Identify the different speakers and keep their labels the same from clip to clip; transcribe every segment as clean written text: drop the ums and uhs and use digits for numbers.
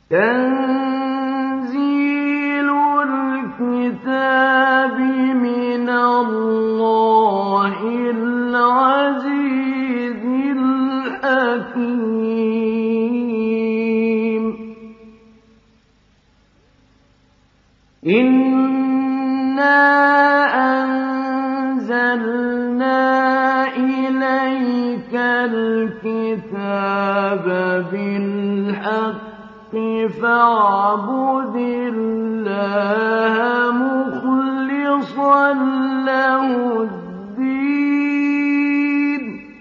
Speaker 1: تنزيل الكتاب من الله العزيز الحكيم. إنا أنزلنا إليك الكتاب بالحق فاعبد الله مخلصا له الدين.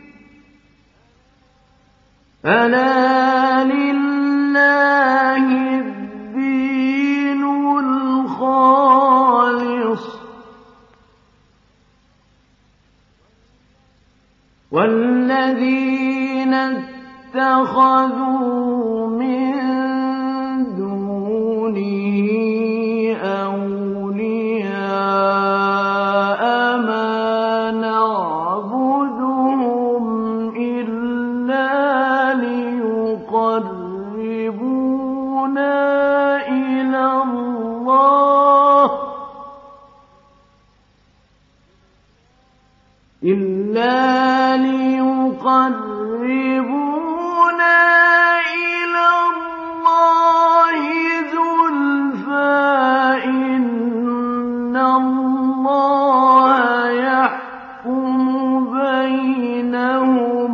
Speaker 1: ألا لله الدين الخالص والذين اتخذوا من دونه أولياء ما نعبدهم إلا ليقربونا إلى الله زلفى إن الله يحكم بينهم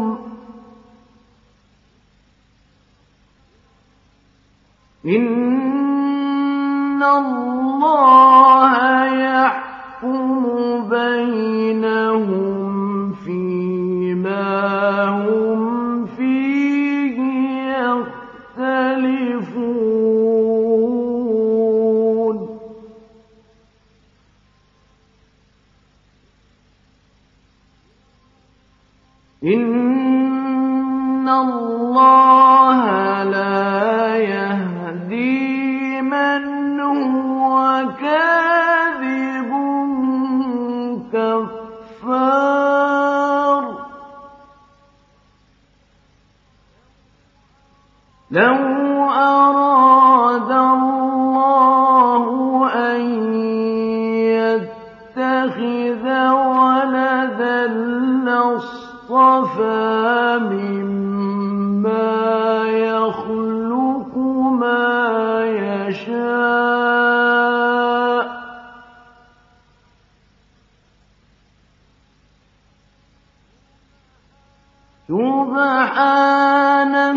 Speaker 1: إن الله يحكم بينهم فيما هم فيه يختلفون. إن الله لا يهدي من هو كاذب كفار. لو أراد الله أن يتخذ ولدا لاصطفى مما يخلق ما يشاء سبحانه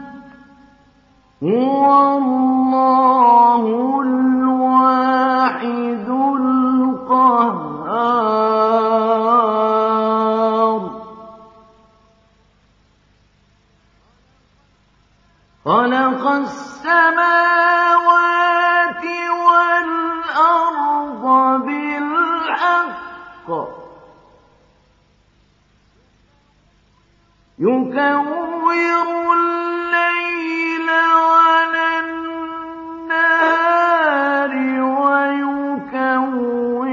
Speaker 1: هو الله الواحد القهار. خلق السماوات والأرض بالحق يكور الليل على النهار ويكور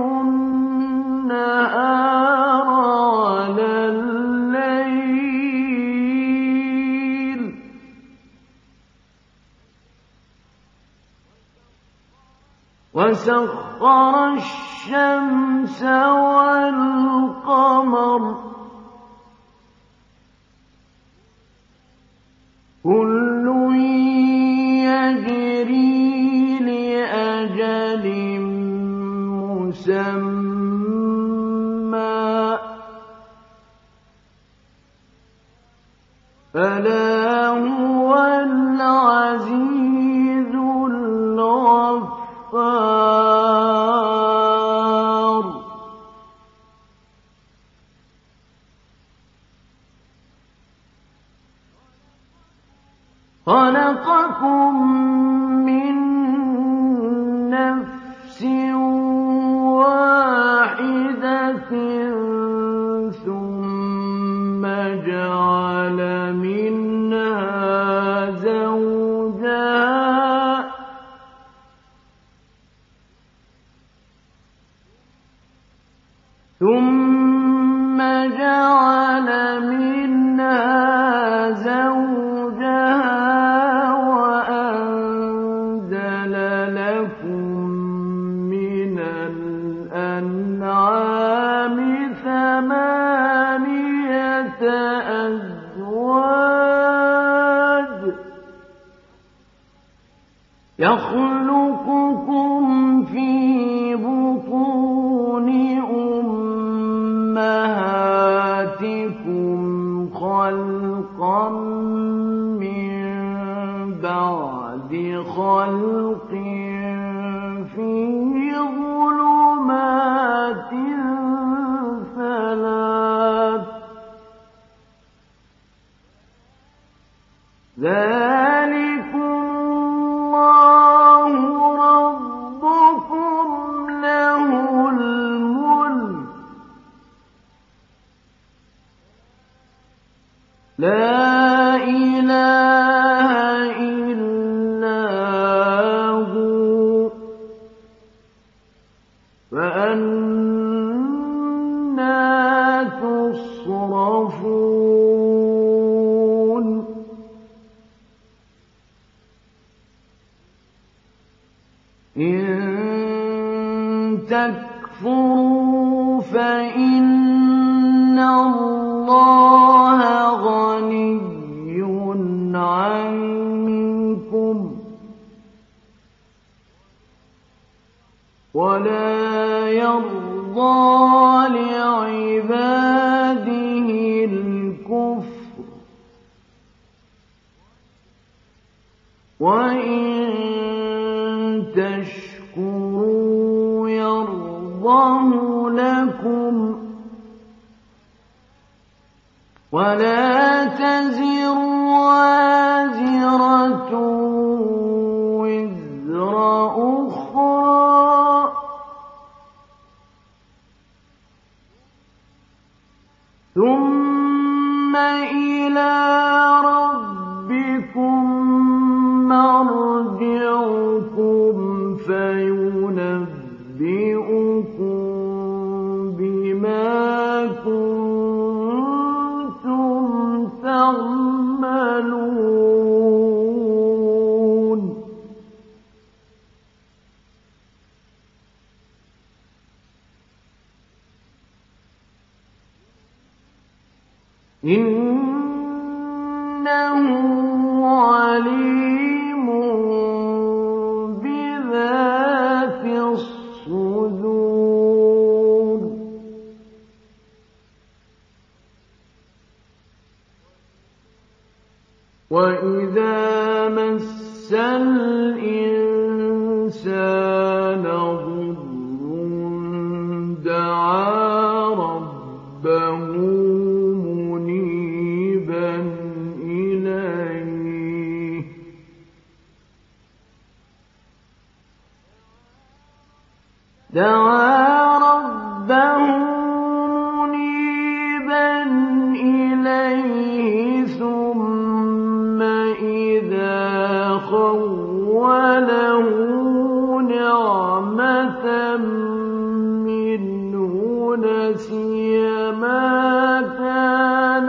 Speaker 1: النهار على الليل وسخر الشمس والقمر كل يجري لأجل مسمى ألا هو العزيز الغفار. خلقكم من نفس واحدة ثم جعل منها زوجها وأنزل يخلقكم في بطون أمهاتكم خلقا من بعد خلق في ظلمات ثلاث ذلكم الله ربكم له الملك لا إله إلا هو فأنى تصرفون إن تكفروا فإن الله غني عنكم ولا يرضى لعباده الكفر وإن تشكروا يرضه لكم ولا تزر وازرة وزر أخرى ثم إلى ربكم مرجعكم فينبئكم بما كنتم تعملون إنه عليم بذات الصدور وإذا مس الإنسان ضر دعا ربه منيبا إليه ثم إذا خوله نعمة منه نسي ما كان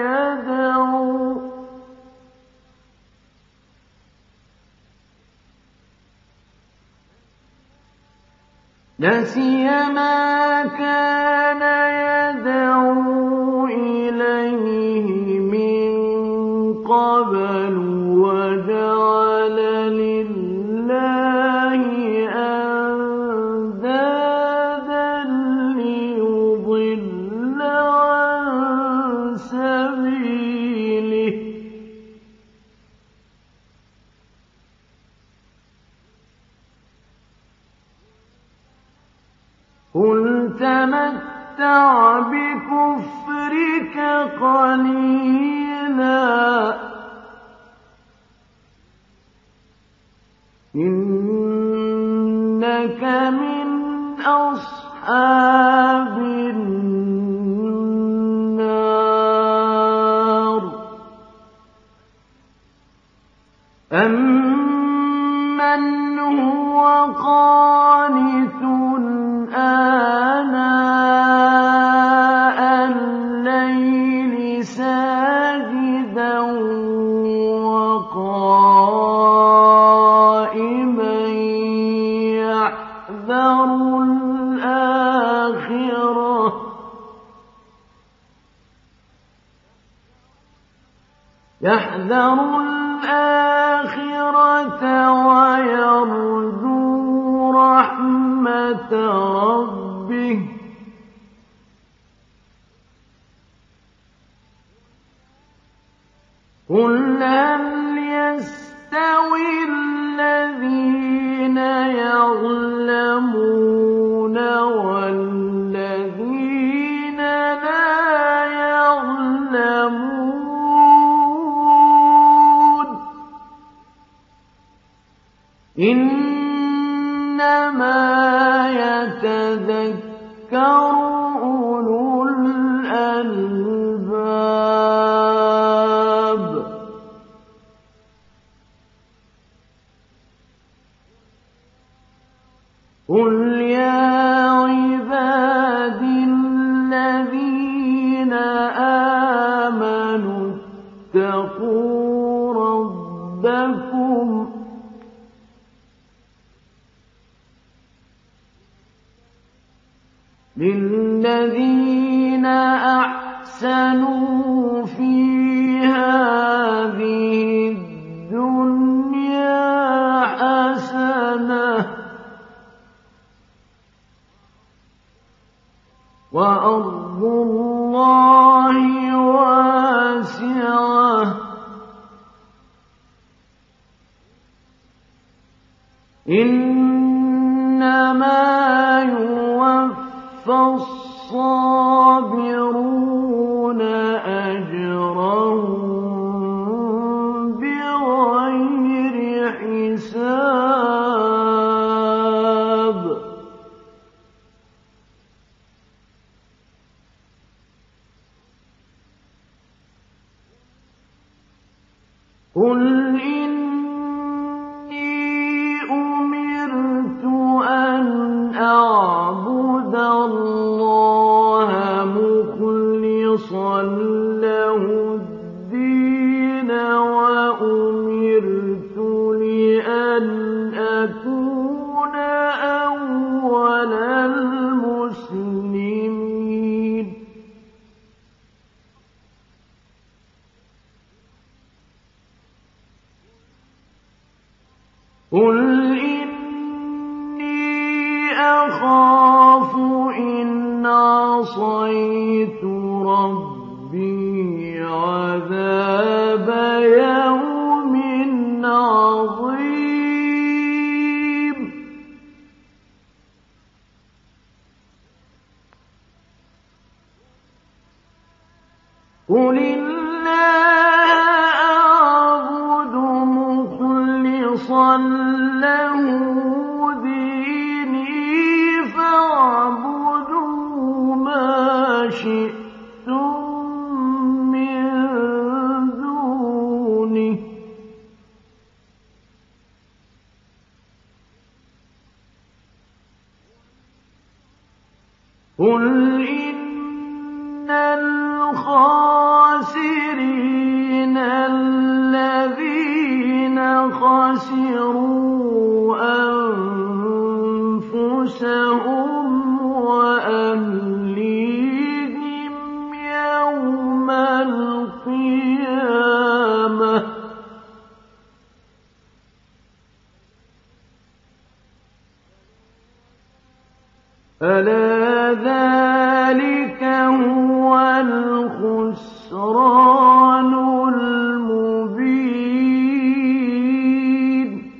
Speaker 1: يدعو إليه من قبل وجعل لله أندادا ليضل عن سبيله قل تمتع بكفرك قليلا إنك من أصحاب النار أمن هو قانت آناء الليل ساجدا وقائما يحذر الآخرة ويرجو إنما يتذكر أولو الألباب. قل يا عبادي الذين آمنوا اتقوا ربكم للذين أحسنوا في هذه الدنيا حسنة وأرض الله واسعة إنما يوفى الصابرون أجرهم بغير حساب. قل إني أمرت أن أعبد الله مخلصا له الدين وأمرت لأن أكون أول المسلمين. قل إني أخاف إن عصيت ربي عذاب يوم عظيم. قل مخلصا له ديني فاعبدوا ما شئتم من دونه قل إن الخاسرين الذين خسروا أنفسهم وأهليهم يوم القيامة ألا ذلك هو الخسران المبين.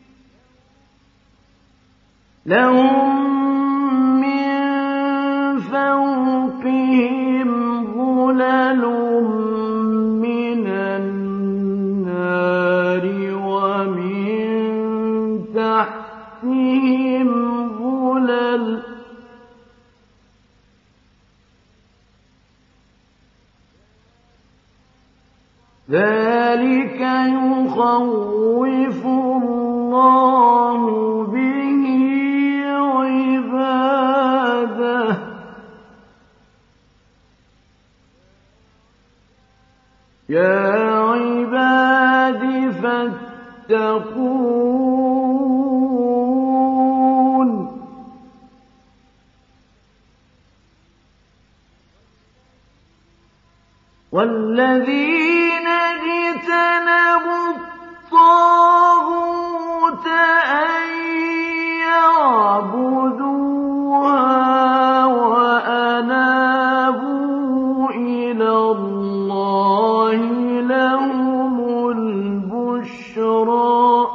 Speaker 1: لهم من فوقهم ظلل من النار ومن تحتهم ظلل ذلك يخوف الله به عباده. يا عباد فاتقون والذين اجتنبوا الطاغوت أن يعبدوها وأنابوا إلى الله لهم البشرى.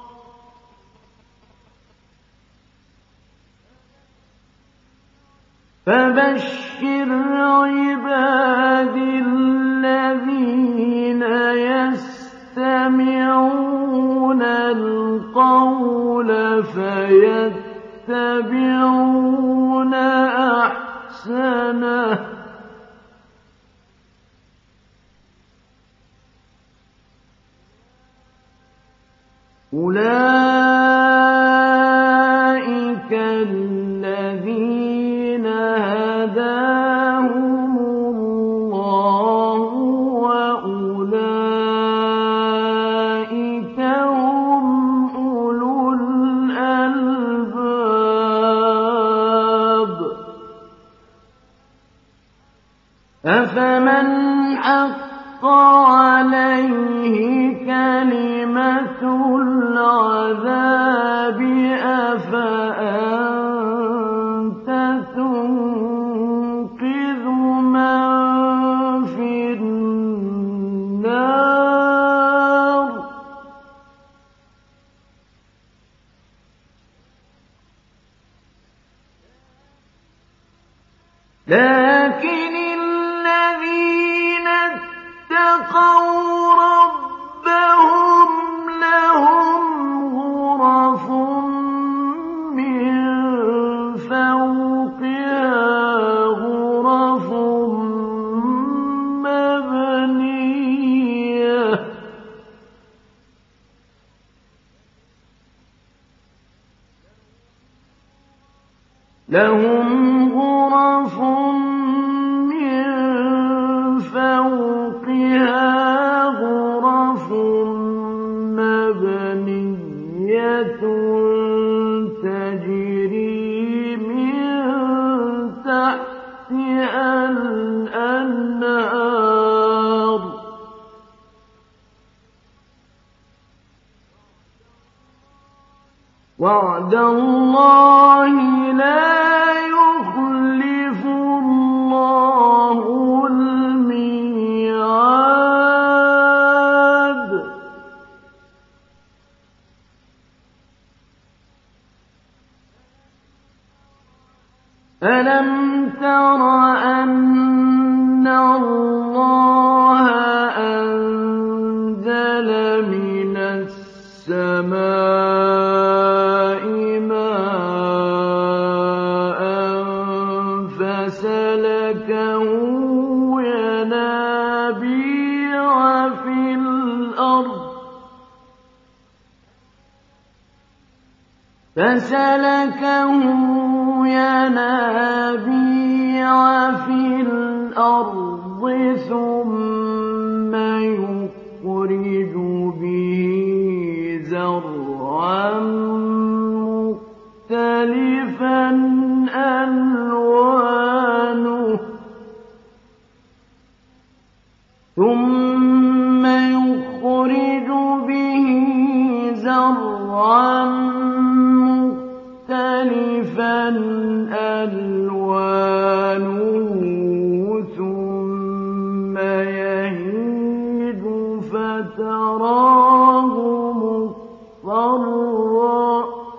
Speaker 1: فبشر عبادي الذين يستمعون القول فيتبعون أحسنه أولئك الذين هداهم الله وأولئك هم أولو الألباب أفمن حق عليه كلمة العذاب أفأنت تنقذ من في النار لكن الذين اتقوا ربهم لهم غرف من فوقها غرف مبنية لهم غرف من فوقها غرف مبنية تجري من تحتها الأنهار وعد الله لا يخلف الله الميعاد ألم تر أن الله أنزل من السماء ماء فسلكه ينابيع في الأرض ثم يخرج به زرعا مختلفا ألوانه ثم يهيج فتراه مصفرا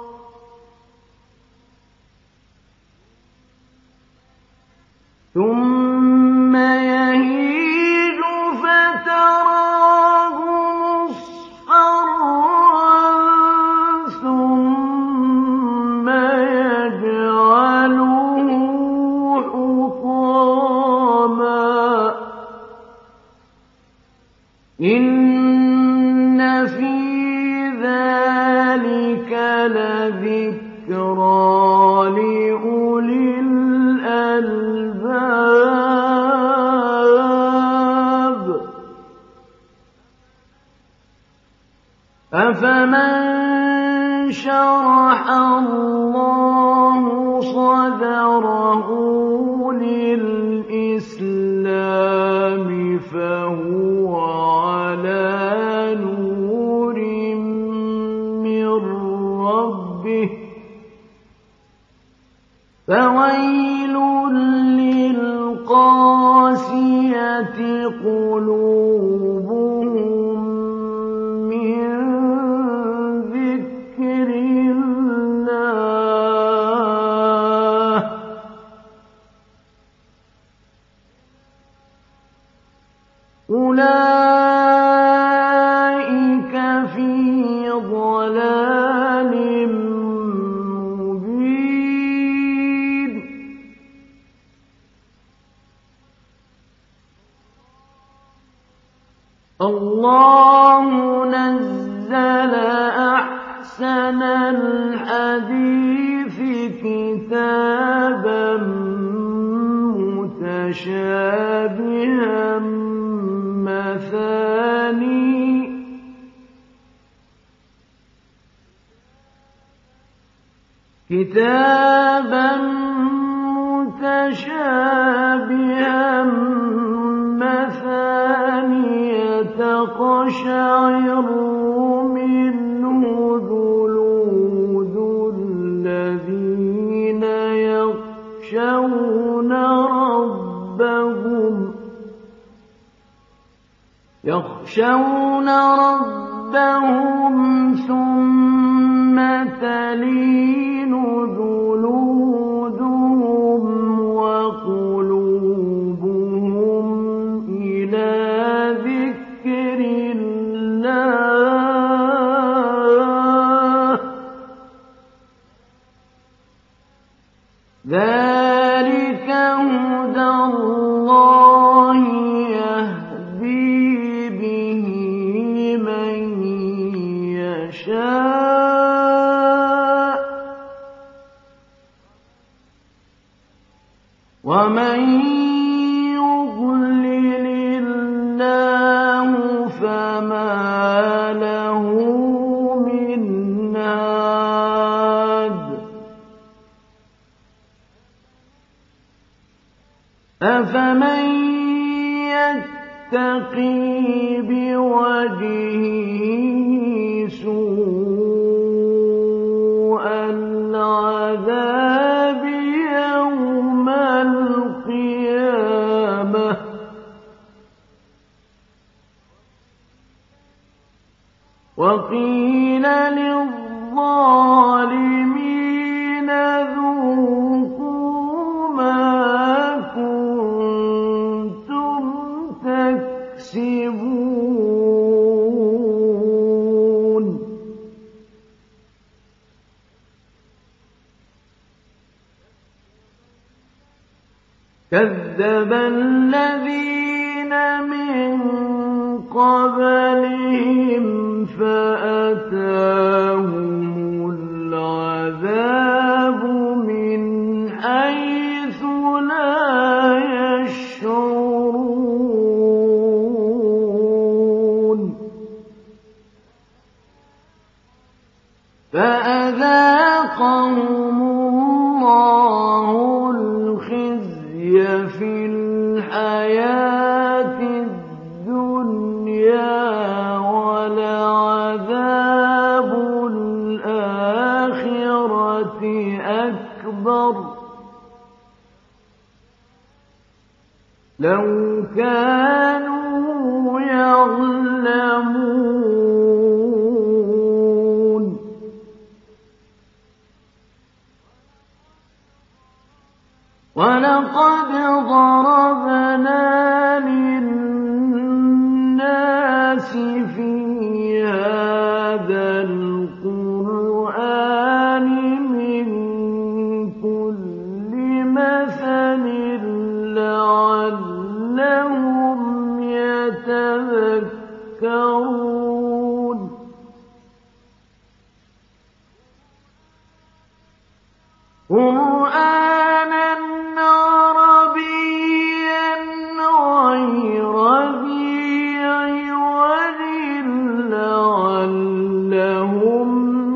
Speaker 1: ثم يجعله حطاما إن في ذلك لذكرى لأولي الألباب أفمن شرح الله صدره للإسلام فهو على نور من ربه فويل للقاسية قلوبهم من ذكر الله أولئك في ضلال أَحْسَنَ الْحَدِيثِ كِتَابًا مُتَشَابِهًا مثانية تقشعر منه جلود الذين يخشون ربهم ثم تلين جلودهم وقلوبهم إلى ذكر الله ذلك هدى الله يهدي به من يشاء ومن يضلل الله فما له من هاد أفمن يتقي بوجهه سوء العذاب يوم القيامة وقيل للظالمين ذوقوا ما كنتم تكسبون كذب الذين من قبلهم فأتاهم العذاب من حيث لا يشعرون فأذاقهم الله الخزي في الحياة الدنيا ولعذاب الآخرة أكبر لو كانوا يعلمون ولقد ضربنا للناس في هذا القرآن من كل مثل لعلهم يتذكرون قرآنا عربيا غير ذي عوج لعلهم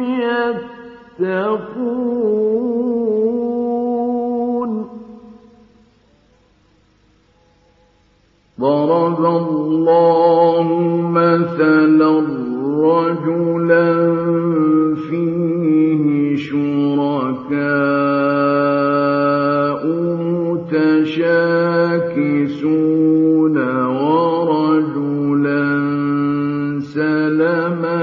Speaker 1: يتقون ضرب الله مثلا رجلا فيه شركاء متشاكسون ورجلا سلما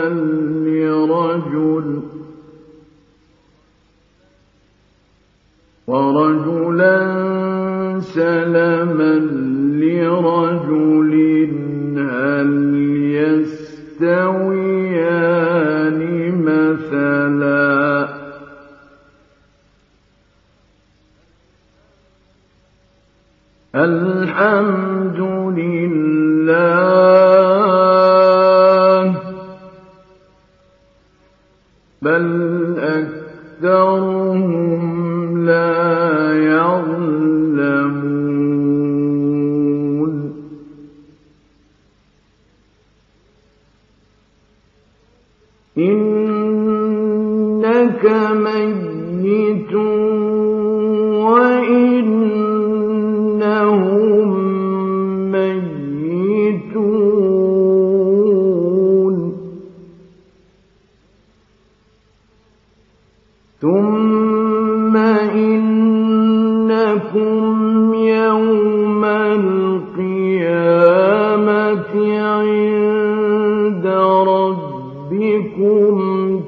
Speaker 1: لرجل هل يستويان مثلا الحمد لله بل أكثرهم لا يعلمون إنك ميت وإنهم ميتون ثم إنكم يوم القيامة عند ربكم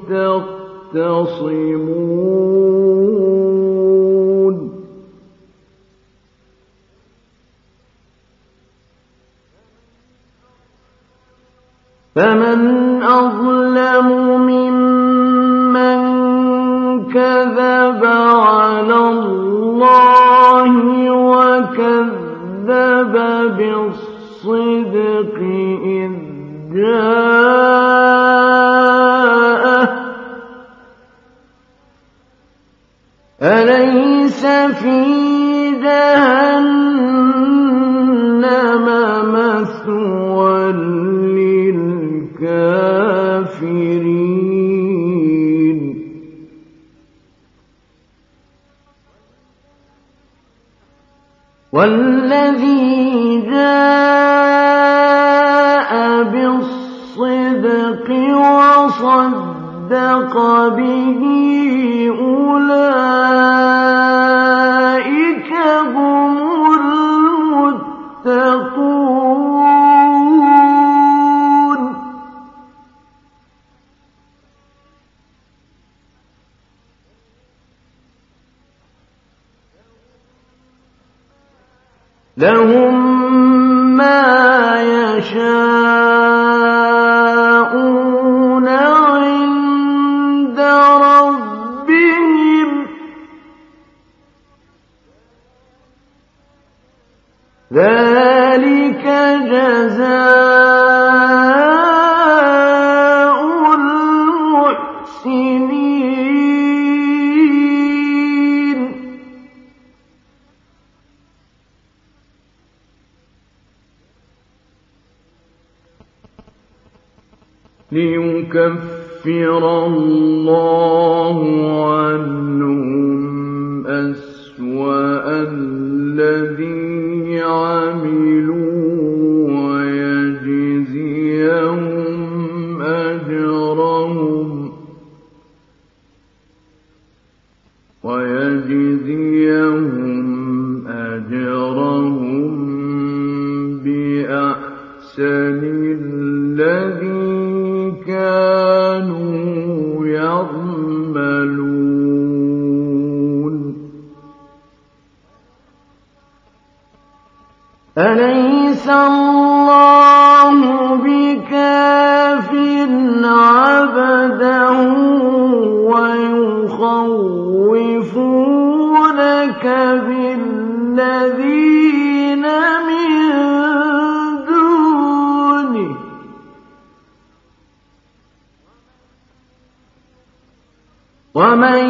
Speaker 1: تختصمون فمن أظلم ممن كذب على الله وكذب بالصدق إذ جاءه أليس في جهنم مثوى للكافرين والذي جاء بالصدق وصدق به أولئك هم المتقون لهم ما يشاءون عند ربهم ذلك جزاء المحسنين ليكفر الله عنهم أسوأ الذي عملوا ويجزيهم أجرهم بأحسن الذي كانوا يعملون أليس الله بكاف عبده ويخوفونك بالذين من دونه ومن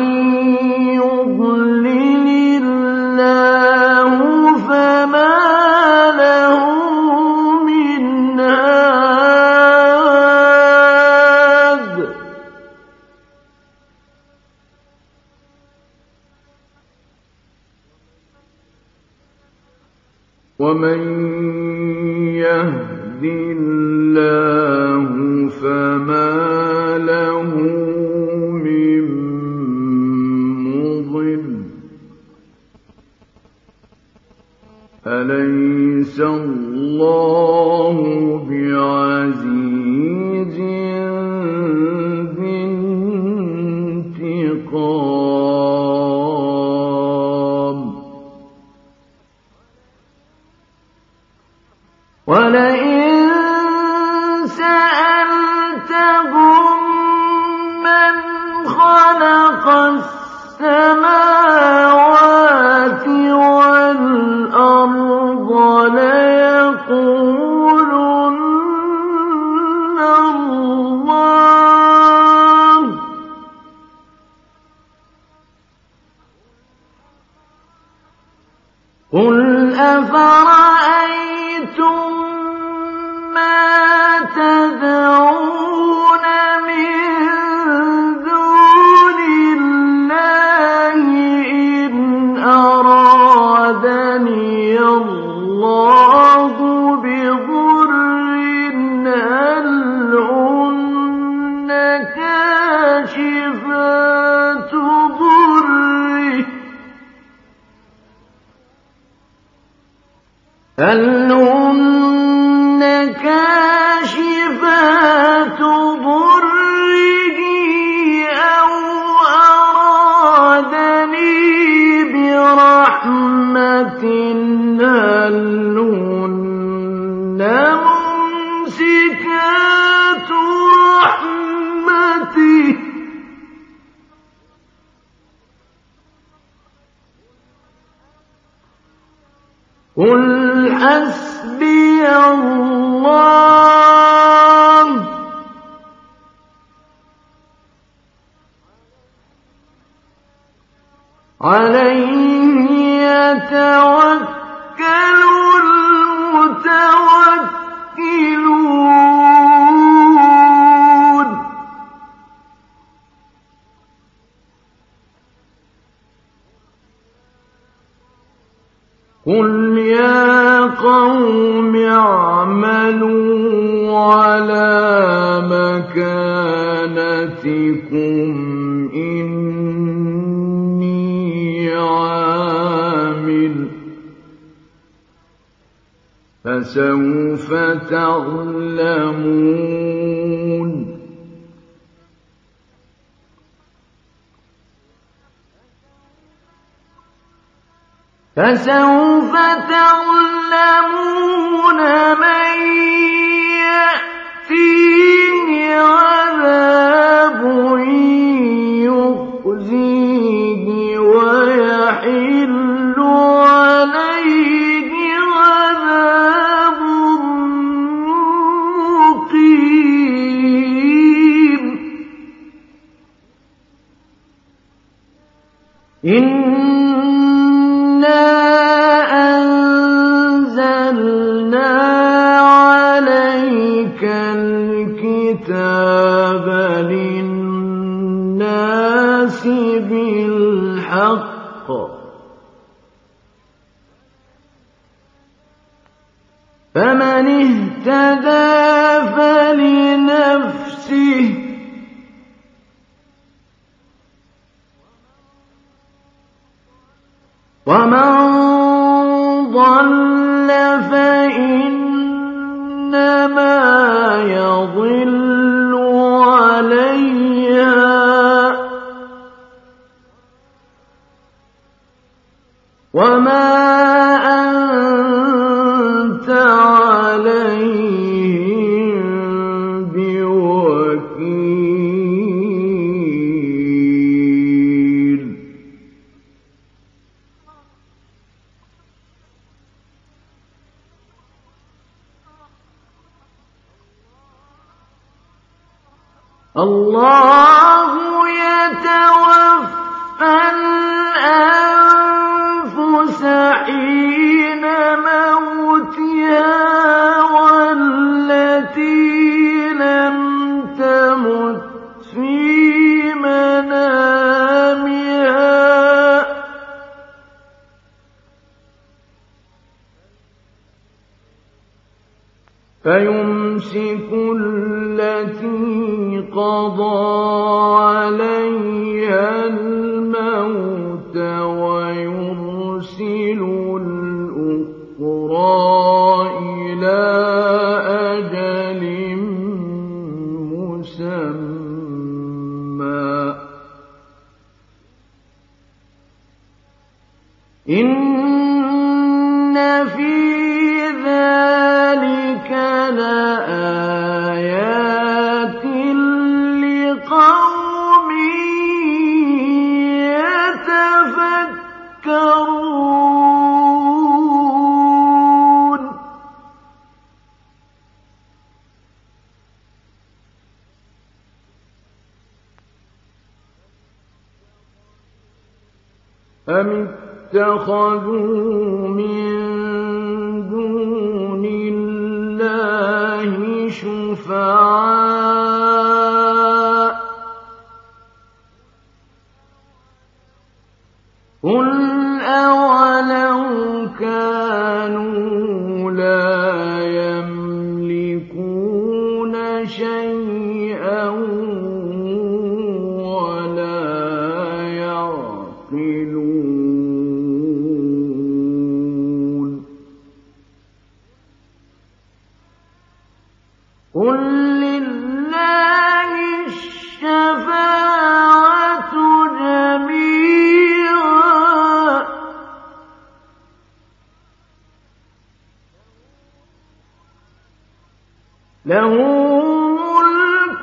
Speaker 1: يضلل الله فما له من هاد ومن يهد الله فما له من مضل أليس الله بعزيز ذي انتقام ولئن سألتهم من خلق السماوات والأرض ليقولن الله قل أفرأيتم ما تدعون من دون الله إن أرادني الله بضر هل هن كاشفات ضره أو أرادني برحمة هل هن ممسكات رحمته قل حسبي الله عليه يتوكل المتوكلون قل يا قوم اعملوا على مكانتكم إني عامل فسوف تعلمون من يأتيه عذاب يخزيه ويحل عليه عذاب مقيم إنا أنزلنا عليك الكتاب للناس بالحق فمن اهتدى فلنفسه ومن ضل فإنما يضل عليها وما أنت عليهم بوكيل الله يتوفى الأنفس حين موتها والتي لم تمت في منامها فيمسك التي قضى عليها الموت ويرسل الأخرى إلى أجل مسمى إن في ذلك لآيات لقوم يتفكرون أم اتَّخَذُوا مِن دُونِ اللَّهِ شُفَعَاءَ ۚ قُلْ أَوَلَوْ كَانُوا لَا يَمْلِكُونَ شَيْئًا وَلَا يَعْقِلُونَ قُل لِّلَّهِ الشَّفَاعَةُ جَمِيعًا ۖ لَّهُ مُلْكُ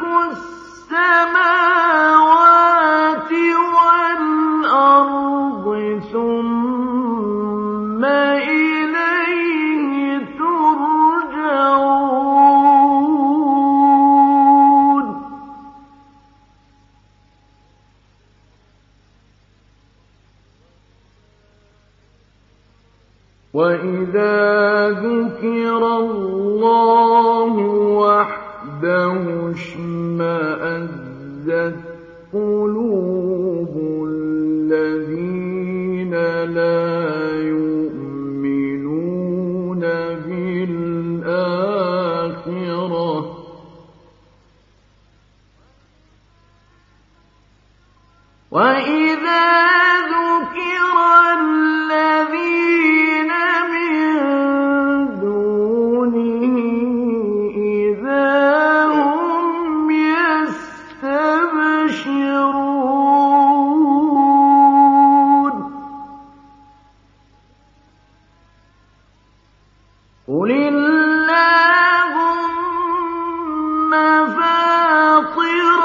Speaker 1: السَّمَاوَاتِ وَالْأَرْضِ ثُمَّ إِلَيْهِ تُرْجَعُونَ وَإِذَا ذُكِرَ اللَّهُ وَحْدَهُ اشْمَأَزَّتْ قُلُوبُ الَّذِينَ لَا يُؤْمِنُونَ بِالْآخِرَةِ ۖ وَإِذَا ذُكِرَ الَّذِينَ مِن دُونِهِ إِذَا هُمْ يَسْتَبْشِرُونَ قُلِ اللَّهُمَّ فَاطِرَ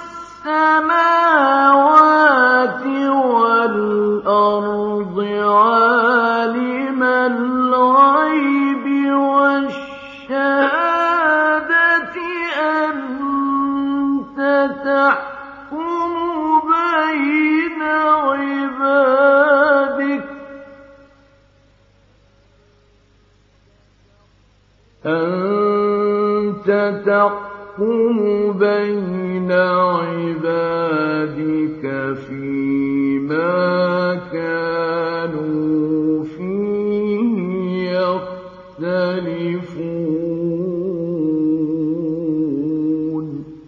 Speaker 1: السَّمَاوَاتِ وَالْأَرْضِ عَالِمَ الْغَيْبِ وَالشَّهَادَةِ أَنتَ تَحْكُمُ بَيْنَ عِبَادِكَ فِيمَا كَانُوا فِيهِ يَخْتَلِفُونَ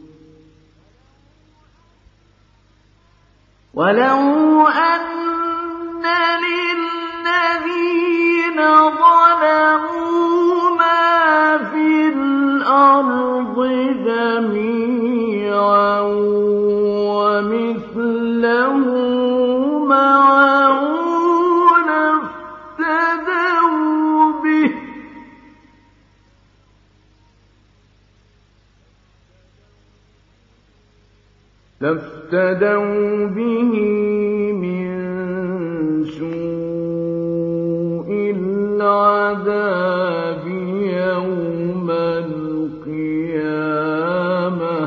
Speaker 1: وَلَوْ أَنَّ لِلَّذِينَ ظَلَمُوا مَا فِي الْأَرْضِ جَمِيعًا وَمِثْلَهُ مَعَهُ لافتدوا به من سوء العذاب يوم القيامة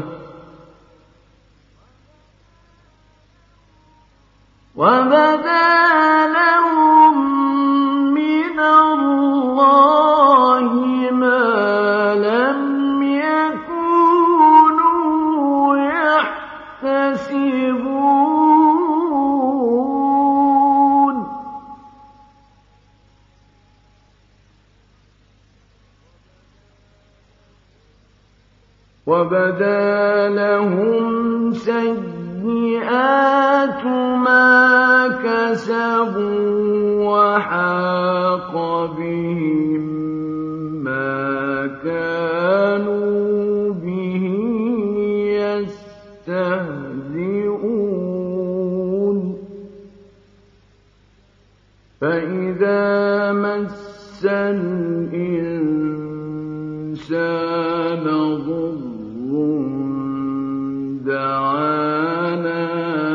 Speaker 1: وبدا لهم من الله ما لم يكونوا يحتسبون وبدا لهم سيئات ما كسبوا وحاق بهم ما كانوا به يستهزئون فإذا مس الإنسان ضر دعانا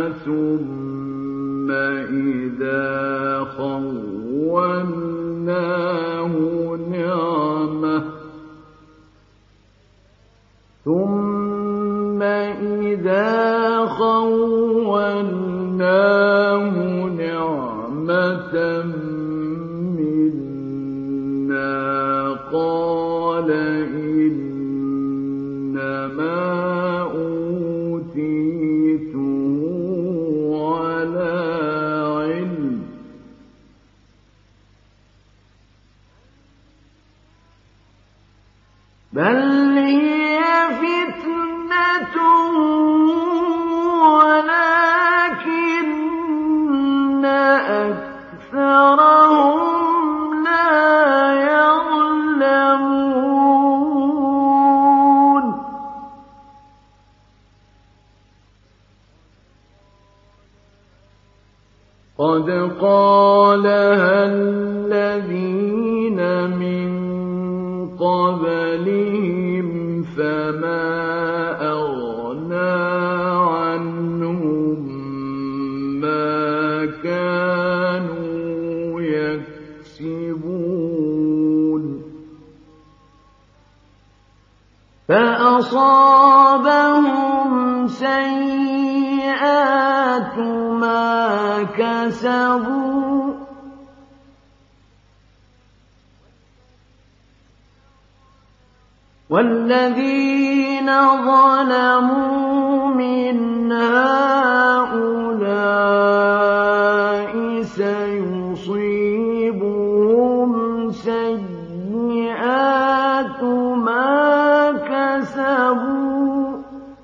Speaker 1: ثم إذا خولناه نعمة قد قالها الذين من قبلهم فما أغنى عنهم ما كانوا يكسبون فأصابهم سيئات ما كسبوا والذين ظلموا من هؤلاء سيصيبهم سيئات ما كسبوا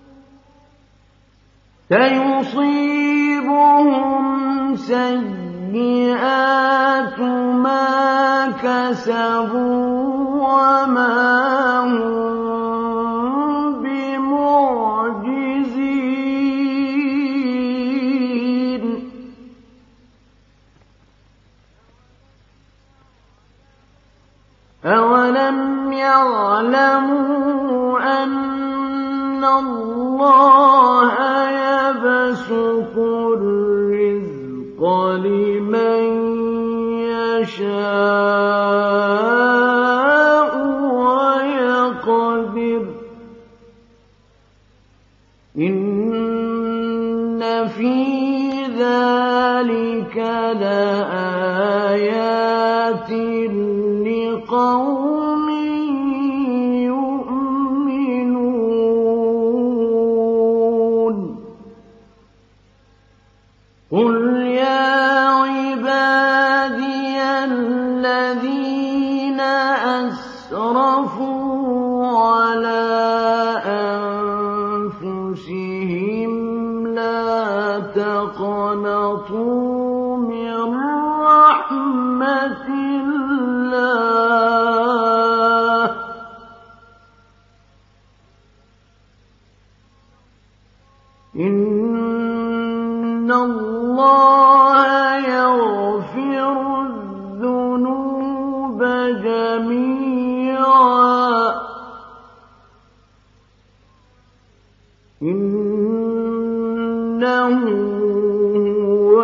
Speaker 1: وما هم بمعجزين أولم يعلموا أن الله يبسط الرزق لمن يشاء ويقدر إن في ذلك لآيات لقوم يؤمنون قل يا عبادي الذين أسرفوا على أنفسهم لا تقنطوا من رحمة الله إن الله يغفر الذنوب جميعا إنه هو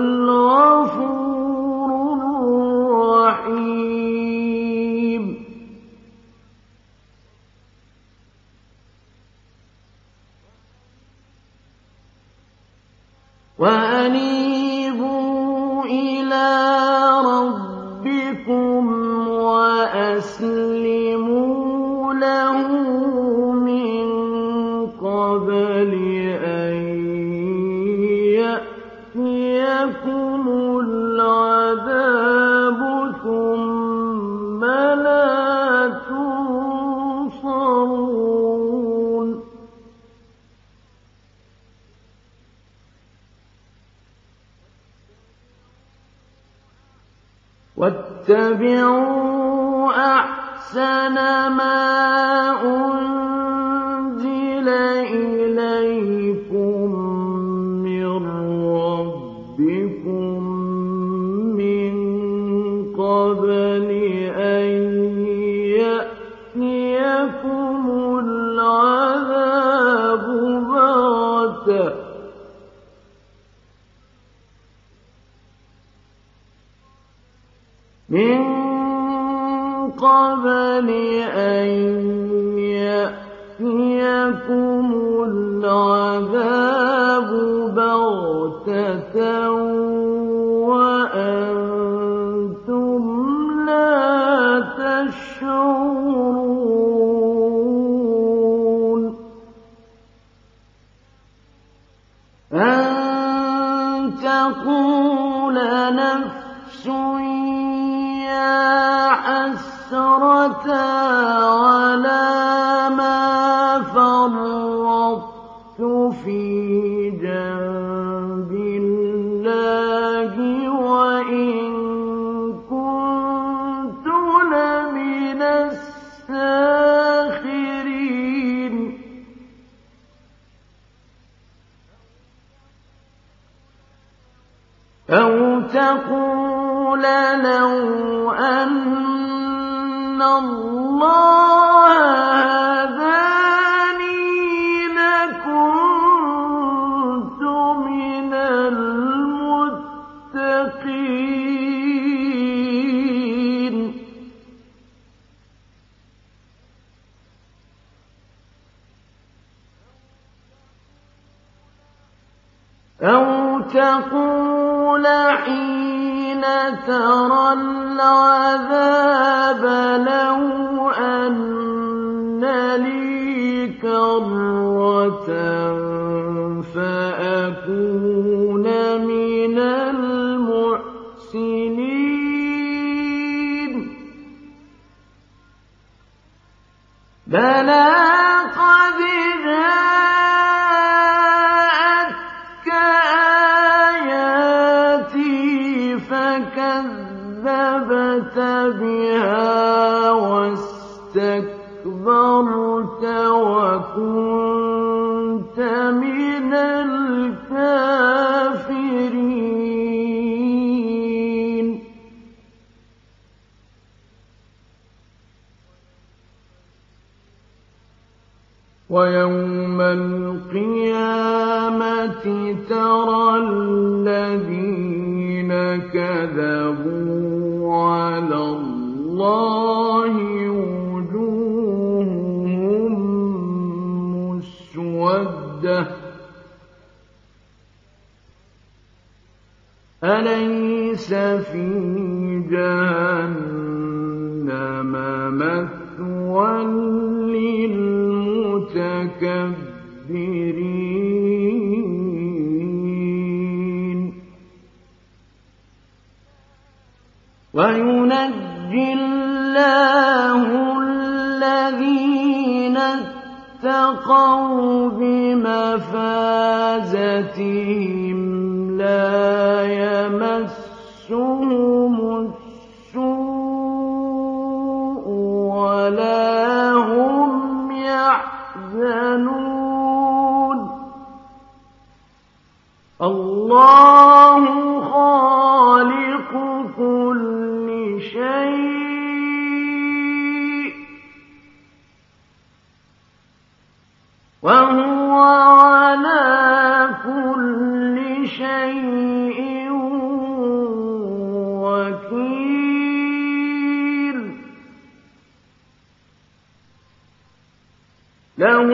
Speaker 1: الغفور الرحيم وأنيبوا إلى ربكم وأسلموا له من قبل أن يأتيكم العذاب ثم لا تنصرون واتبعوا أحسن ما أنزل إليكم من ربكم من قبل أن يأتيكم العذاب بغتة من قبل أن يأتيكم العذاب بغتة وأنتم لا تشعرون أن تقول نفس يا حسرة على ما فرطت في جنب الله وإن كنت لمن الساخرين أَوْ تَقُولَ لَوْ أَنَّ اللَّهَ هَدَانِي لَكُنتُ مِنَ الْمُتَّقِينَ أَوْ تَقُولَ حِينَ تَرَى الْعَذَابَ لَوْ أَنَّ لِي كَرَّةً فَأَكُونَ مِنَ الْمُحْسِنِينَ بَلَىٰ قَدْ جَاءَتْكَ آيَاتِي فَكَذَّبْتَ بِهَا وَاسْتَكْبَرْتَ وَكُنتَ مِنَ الْكَافِرِينَ وَيَوْمَ الْقِيَامَةِ تَرَى الَّذِينَ كَذَبُوا عَلَى اللَّهِ وُجُوهُهُم مُّسْوَدَّةٌ أَلَيْسَ فِي جَهَنَّمَ مَثْوًى لِّلْمُتَكَبِّرِينَ وَيُنَجِّي اللَّهُ الَّذِينَ اتَّقَوْا بِمَفَازَتِهِمْ لَا يَمَسُّهُمُ السُّوءُ وَلَا هُمْ يَحْزَنُونَ اللَّهُ خَالِقُ كُلِّ شَيْءٍ وَهُوَ عَلَىٰ كُلِّ شَيْءٍ وَكِيلٌ لَهُ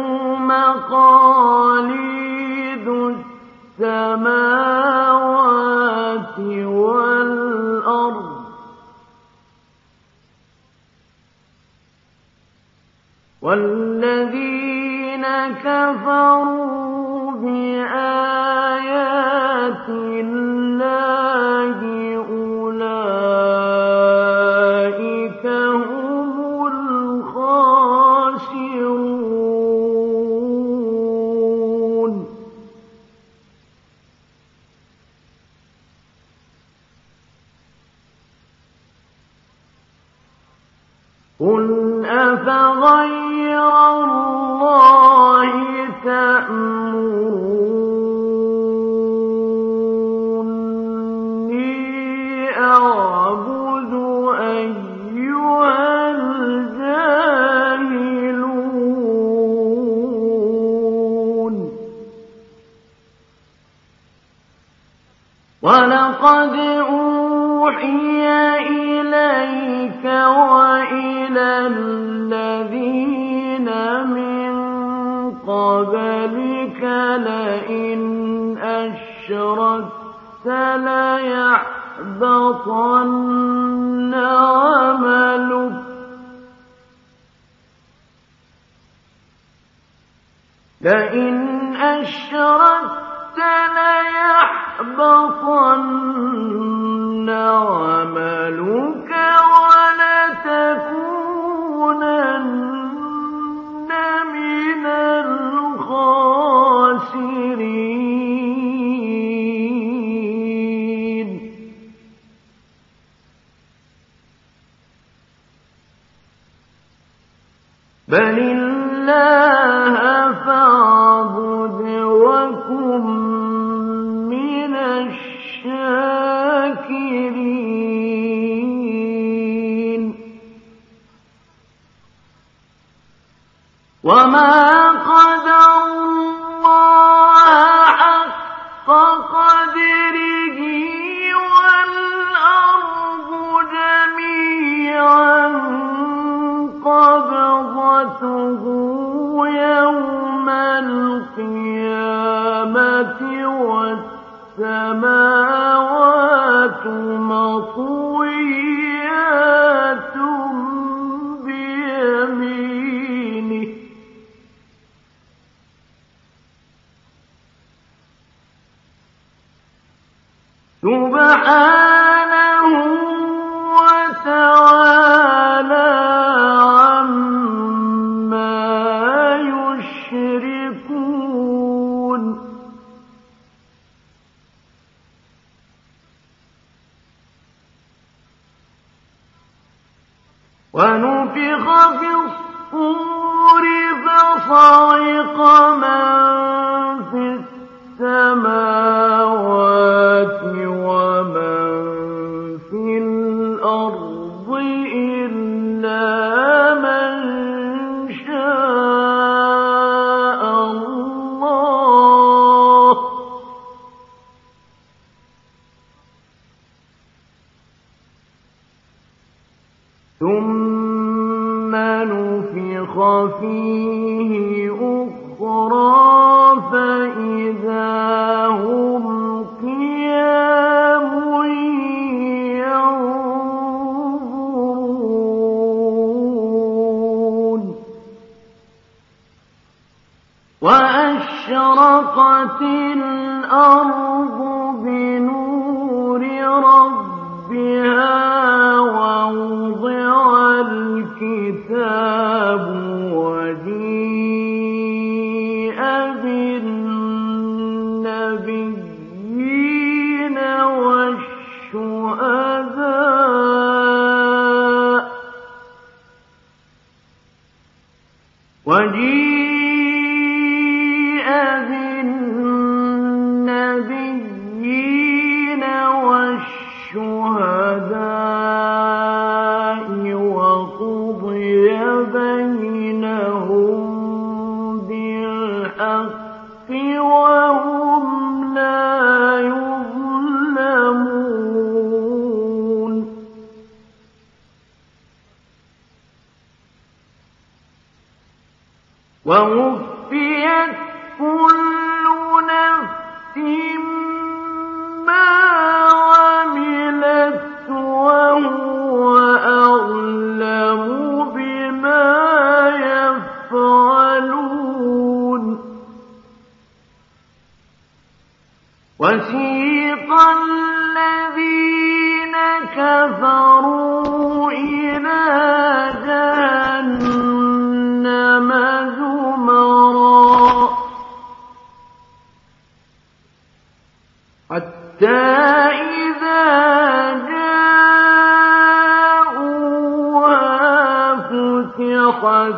Speaker 1: مَقَالِيدُ السَّمَاوَاتِ وَالْأَرْضِ وَالَّذِينَ كَفَرُوا بِآيَاتِ اللَّهِ أُولَٰئِكَ هُمُ الْخَاسِرُونَ قُلْ أَفَغَيْرَ اللَّهِ تَأْمُرُونِّي أَعْبُدُ أَيُّهَا الْجَاهِلُونَ وَلَقَدْ أُوحِيَ إِلَيْكَ وَإِلَى الَّذِينَ مِن قَبْلِكَ لَئِنْ أَشْرَكْتَ لَيَحْبَطَنَّ عَمَلُكَ وَلَتَكُونَنَّ مِنَ الْخَاسِرِينَ بَلِ اللَّهَ فَاعْبُدْ وَكُن مِّنَ الشَّاكِرِينَ قدره والأرض جميعا قبضته يوم القيامة والسماوات مطويات بيمينه سبحانه وتعالى عما يشركون ونفخ في الصور فصعق من في السماوات ومن في الأرض إلا من شاء الله ثم نفخ فيه أخرى فإذا هم قيام ينظرون وأشرقت الأرض بنور ربها ووضع الكتاب وجيء بالنبيين والشهداء وقضي بينهم بالحق وهم لا يظلمون ووفيت كل نفس ما عملت وهو أعلم بما يفعلون وسيق الذين كفروا إلى جهنم زمرا حتى إذا جاءوها فتحت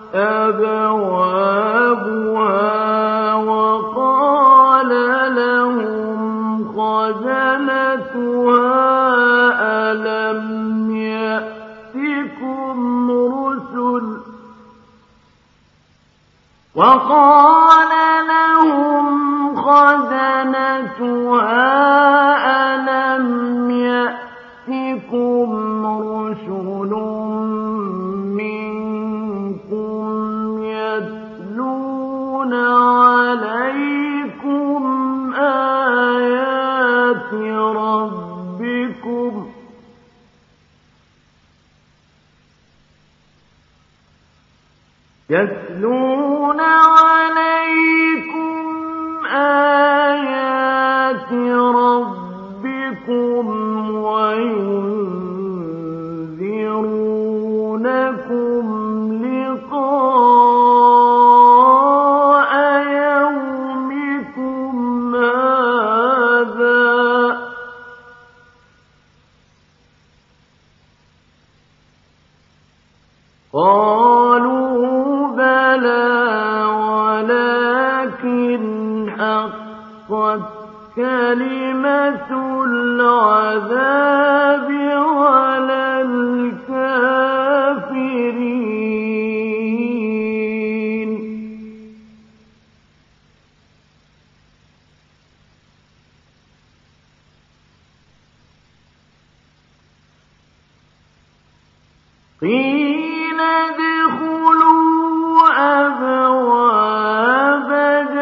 Speaker 1: أبوابها وقال لهم خزنتها ألم يأتكم رسل منكم يتلون عليكم آيات ربكم وينذرونكم لقاء يومكم هذا قالوا بلى ولكن حقت كلمة العذاب على الكافرين قيل ادخلوا أبواب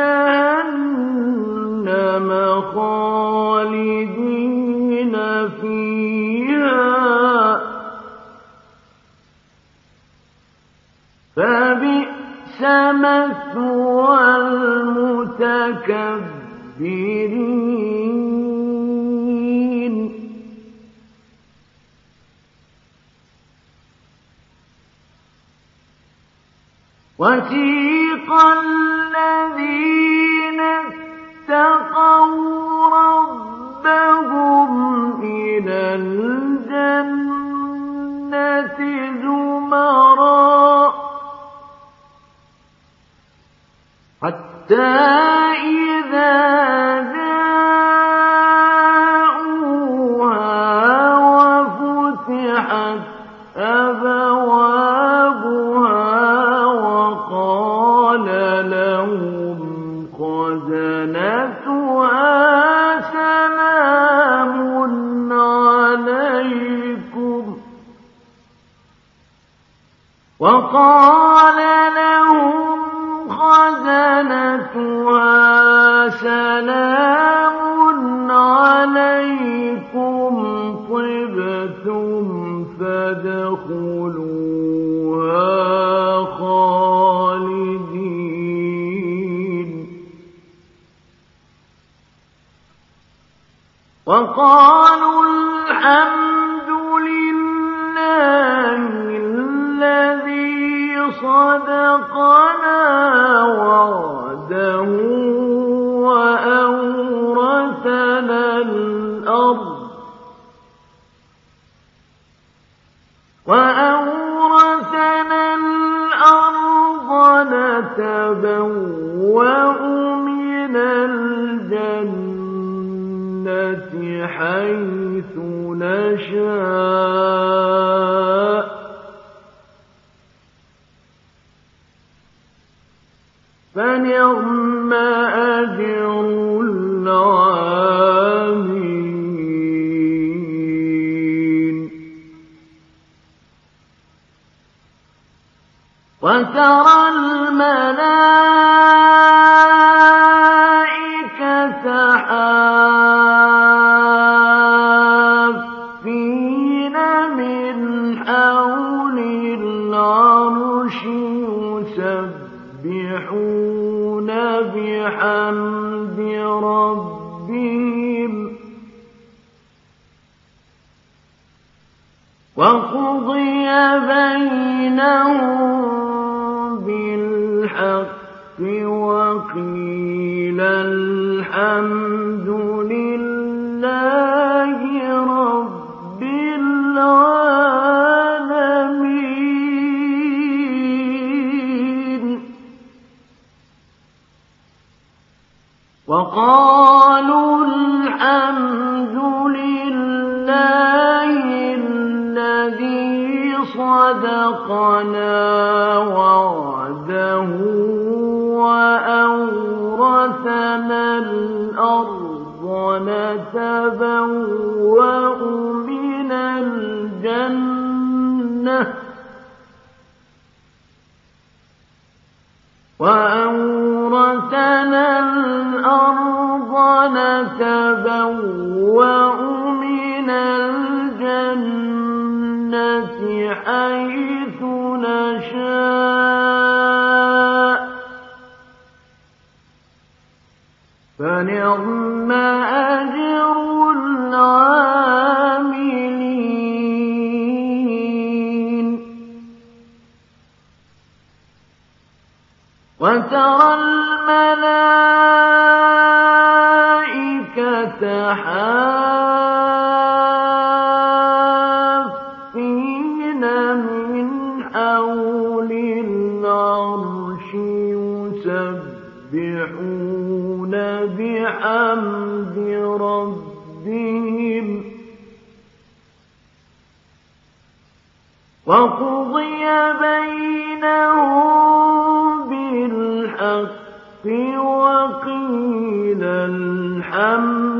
Speaker 1: جهنم خالدين فيها فبئس مثوى المتكبرين وسيق الذين اتقوا ربهم إلى الجنة زمرا حتى إذا جاءوها وفتحت أبوابها وقال لهم خزنتها سلام عليكم طبتم فادخلوها خالدين وقالوا الحمد لله الذي صدقنا وعده وأورثنا الأرض نتبوأ من الجنة حيث نشاء فنعم أجر العاملين وترى الملائكة حافين من حول العرش يسبحون بحمد ربهم وقضي بينهم بالحق وقيل الحمد لله رب العالمين وقالوا الحمد لله الذي صدقنا وعده وأورثنا الأرض نتبوأ من الجنة حيث نشاء فنعم أجر العاملين وترى الملائكة حافين من حول العرش يسبحون بحمد ربهم وقضي بينهم بالحق وقيل الحمد